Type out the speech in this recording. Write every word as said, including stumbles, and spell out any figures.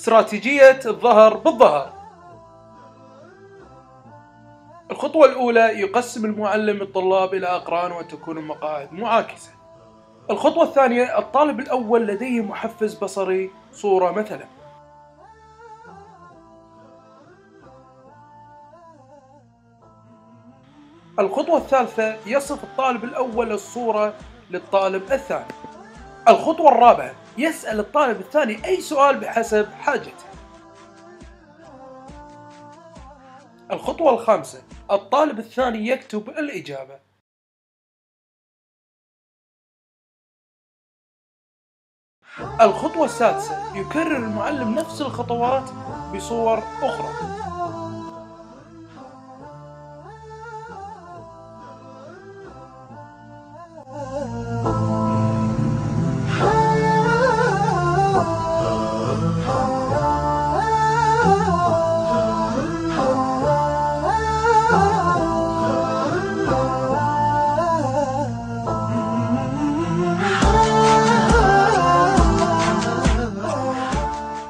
استراتيجية الظهر بالظهر. الخطوة الأولى: يقسم المعلم الطلاب إلى أقران وتكون المقاعد معاكسة. الخطوة الثانية: الطالب الأول لديه محفز بصري، صورة مثلا. الخطوة الثالثة: يصف الطالب الأول الصورة للطالب الثاني. الخطوة الرابعة: يسأل الطالب الثاني أي سؤال بحسب حاجته. الخطوة الخامسة: الطالب الثاني يكتب الإجابة. الخطوة السادسة: يكرر المعلم نفس الخطوات بصور أخرى.